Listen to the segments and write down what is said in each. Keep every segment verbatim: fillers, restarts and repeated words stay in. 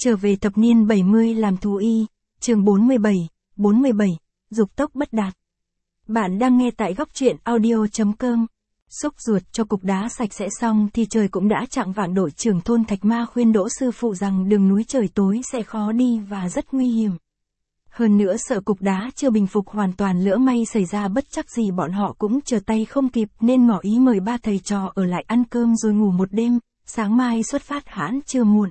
Trở về thập niên bảy mươi làm thú y, chương bốn mươi bảy, bốn mươi bảy, dục tốc bất đạt. Bạn đang nghe tại góc truyện audio chấm com. Xúc ruột cho cục đá sạch sẽ xong thì trời cũng đã chạng vạng. Đội trưởng thôn Thạch Ma khuyên Đỗ sư phụ rằng đường núi trời tối sẽ khó đi và rất nguy hiểm. Hơn nữa sợ cục đá chưa bình phục hoàn toàn, lỡ may xảy ra bất trắc gì bọn họ cũng trở tay không kịp, nên ngỏ ý mời ba thầy trò ở lại ăn cơm rồi ngủ một đêm, sáng mai xuất phát hãn chưa muộn.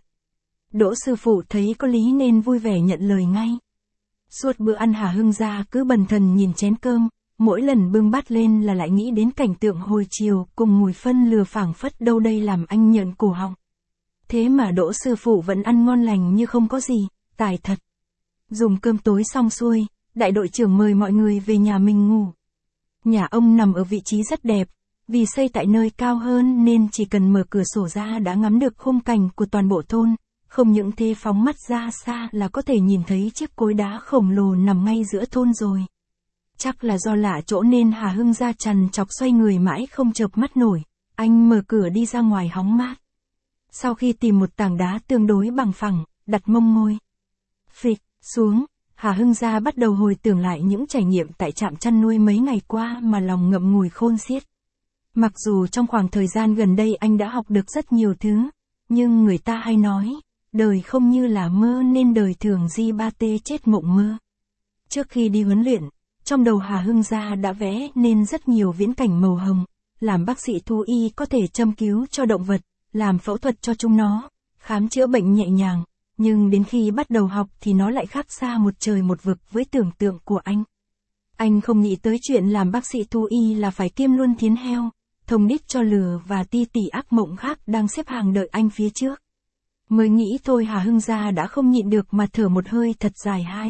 Đỗ sư phụ thấy có lý nên vui vẻ nhận lời ngay. Suốt bữa ăn Hà Hưng gia cứ bần thần nhìn chén cơm, mỗi lần bưng bát lên là lại nghĩ đến cảnh tượng hồi chiều cùng mùi phân lừa phảng phất đâu đây làm anh nhợn cổ họng. Thế mà Đỗ sư phụ vẫn ăn ngon lành như không có gì, tài thật. Dùng cơm tối xong xuôi, đại đội trưởng mời mọi người về nhà mình ngủ. Nhà ông nằm ở vị trí rất đẹp, vì xây tại nơi cao hơn nên chỉ cần mở cửa sổ ra đã ngắm được khung cảnh của toàn bộ thôn. Không những thế, phóng mắt ra xa là có thể nhìn thấy chiếc cối đá khổng lồ nằm ngay giữa thôn rồi. Chắc là do lạ chỗ nên Hà Hưng gia trằn trọc xoay người mãi không chợp mắt nổi, anh mở cửa đi ra ngoài hóng mát. Sau khi tìm một tảng đá tương đối bằng phẳng, đặt mông ngồi phịch xuống, Hà Hưng gia bắt đầu hồi tưởng lại những trải nghiệm tại trạm chăn nuôi mấy ngày qua mà lòng ngậm ngùi khôn xiết. Mặc dù trong khoảng thời gian gần đây anh đã học được rất nhiều thứ, nhưng người ta hay nói, đời không như là mơ nên đời thường di ba tê chết mộng mơ. Trước khi đi huấn luyện, trong đầu Hà Hưng gia đã vẽ nên rất nhiều viễn cảnh màu hồng, làm bác sĩ thú y có thể châm cứu cho động vật, làm phẫu thuật cho chúng nó, khám chữa bệnh nhẹ nhàng, nhưng đến khi bắt đầu học thì nó lại khác xa một trời một vực với tưởng tượng của anh. Anh không nghĩ tới chuyện làm bác sĩ thú y là phải kiêm luôn thiến heo, thông đít cho lừa và ti tỷ ác mộng khác đang xếp hàng đợi anh phía trước. Mới nghĩ thôi Hà Hưng gia đã không nhịn được mà thở một hơi thật dài hai.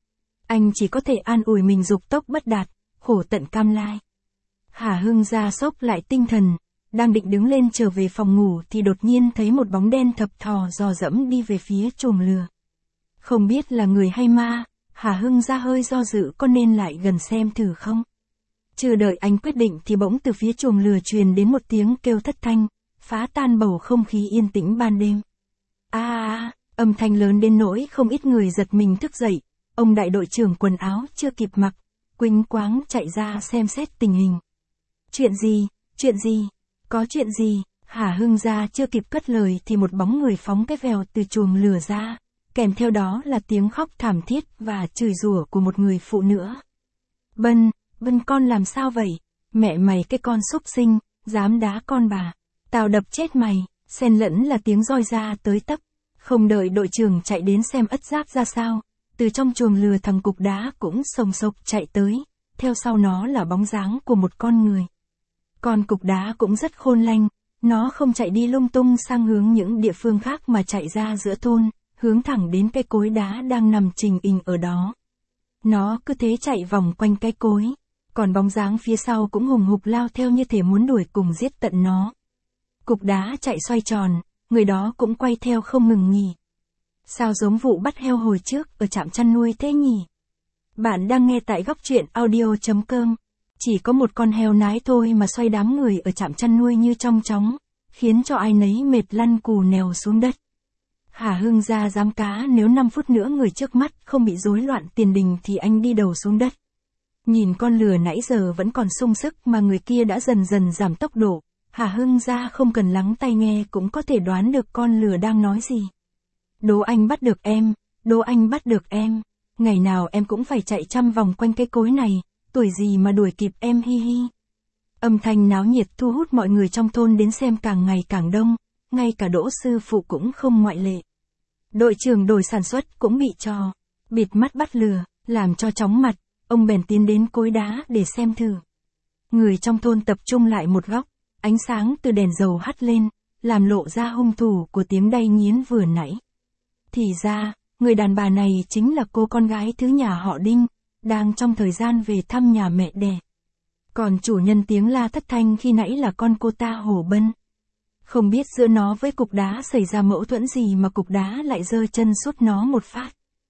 Anh chỉ có thể an ủi mình dục tốc bất đạt, khổ tận cam lai. Hà Hưng gia sốc lại tinh thần, đang định đứng lên trở về phòng ngủ thì đột nhiên thấy một bóng đen thập thò dò dẫm đi về phía chuồng lừa. Không biết là người hay ma, Hà Hưng gia hơi do dự có nên lại gần xem thử không. Chưa đợi anh quyết định thì bỗng từ phía chuồng lừa truyền đến một tiếng kêu thất thanh, phá tan bầu không khí yên tĩnh ban đêm. A à, âm thanh lớn đến nỗi không ít người giật mình thức dậy. Ông đại đội trưởng quần áo chưa kịp mặc, quỳnh quáng chạy ra xem xét tình hình. Chuyện gì, chuyện gì, có chuyện gì? Hà Hưng gia chưa kịp cất lời thì một bóng người phóng cái vèo từ chuồng lừa ra, kèm theo đó là tiếng khóc thảm thiết và chửi rủa của một người phụ nữ. Bân, Bân con làm sao vậy? Mẹ mày cái con súc sinh, dám đá con bà, tao đập chết mày. Xen lẫn là tiếng roi ra tới tấp, không đợi đội trưởng chạy đến xem ất giáp ra sao, từ trong chuồng lừa thằng cục đá cũng sồng sộc chạy tới, theo sau nó là bóng dáng của một con người. Con cục đá cũng rất khôn lanh, nó không chạy đi lung tung sang hướng những địa phương khác mà chạy ra giữa thôn, hướng thẳng đến cây cối đá đang nằm trình hình ở đó. Nó cứ thế chạy vòng quanh cái cối, còn bóng dáng phía sau cũng hùng hục lao theo như thể muốn đuổi cùng giết tận nó. Cục đá chạy xoay tròn, người đó cũng quay theo không ngừng nghỉ. Sao giống vụ bắt heo hồi trước ở trạm chăn nuôi thế nhỉ? Bạn đang nghe tại góc truyện audio chấm com. Chỉ có một con heo nái thôi mà xoay đám người ở trạm chăn nuôi như trong chóng, khiến cho ai nấy mệt lăn cù nèo xuống đất. Hà Hưng gia dám cá nếu năm phút nữa người trước mắt không bị rối loạn tiền đình thì anh đi đầu xuống đất. Nhìn con lừa nãy giờ vẫn còn sung sức mà người kia đã dần dần giảm tốc độ. Hà Hưng gia không cần lắng tai nghe cũng có thể đoán được con lừa đang nói gì. Đố anh bắt được em, đố anh bắt được em, ngày nào em cũng phải chạy trăm vòng quanh cái cối này, tuổi gì mà đuổi kịp em hi hi. Âm thanh náo nhiệt thu hút mọi người trong thôn đến xem càng ngày càng đông, ngay cả Đỗ sư phụ cũng không ngoại lệ. Đội trưởng đội sản xuất cũng bị trò, bịt mắt bắt lừa, làm cho chóng mặt, ông bèn tiến đến cối đá để xem thử. Người trong thôn tập trung lại một góc. Ánh sáng từ đèn dầu hắt lên, làm lộ ra hung thủ của tiếng đay nghiến vừa nãy. Thì ra, người đàn bà này chính là cô con gái thứ nhà họ Đinh, đang trong thời gian về thăm nhà mẹ đẻ. Còn chủ nhân tiếng la thất thanh khi nãy là con cô ta Hồ Bân. Không biết giữa nó với cục đá xảy ra mâu thuẫn gì mà cục đá lại giơ chân sút nó một phát.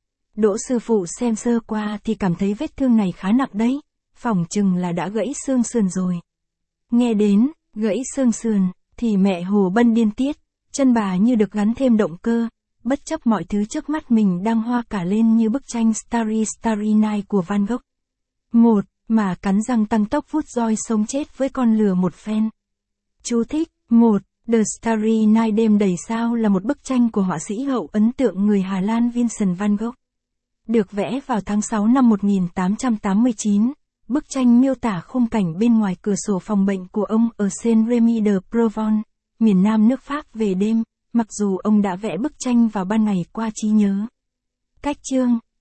Đỗ sư phụ xem sơ qua thì cảm thấy vết thương này khá nặng đấy, phỏng chừng là đã gãy xương sườn rồi. Nghe đến gãy xương sườn, thì mẹ Hồ Bân điên tiết, chân bà như được gắn thêm động cơ, bất chấp mọi thứ trước mắt mình đang hoa cả lên như bức tranh Starry Starry Night của Van Gogh. một. Mà cắn răng tăng tốc vút roi sống chết với con lừa một phen. Chú thích. một. The Starry Night đêm đầy sao là một bức tranh của họa sĩ hậu ấn tượng người Hà Lan Vincent van Gogh. Được vẽ vào tháng sáu năm một nghìn tám trăm tám mươi chín, bức tranh miêu tả khung cảnh bên ngoài cửa sổ phòng bệnh của ông ở Saint-Rémy de Provence, miền nam nước Pháp về đêm, mặc dù ông đã vẽ bức tranh vào ban ngày qua trí nhớ. Cách chương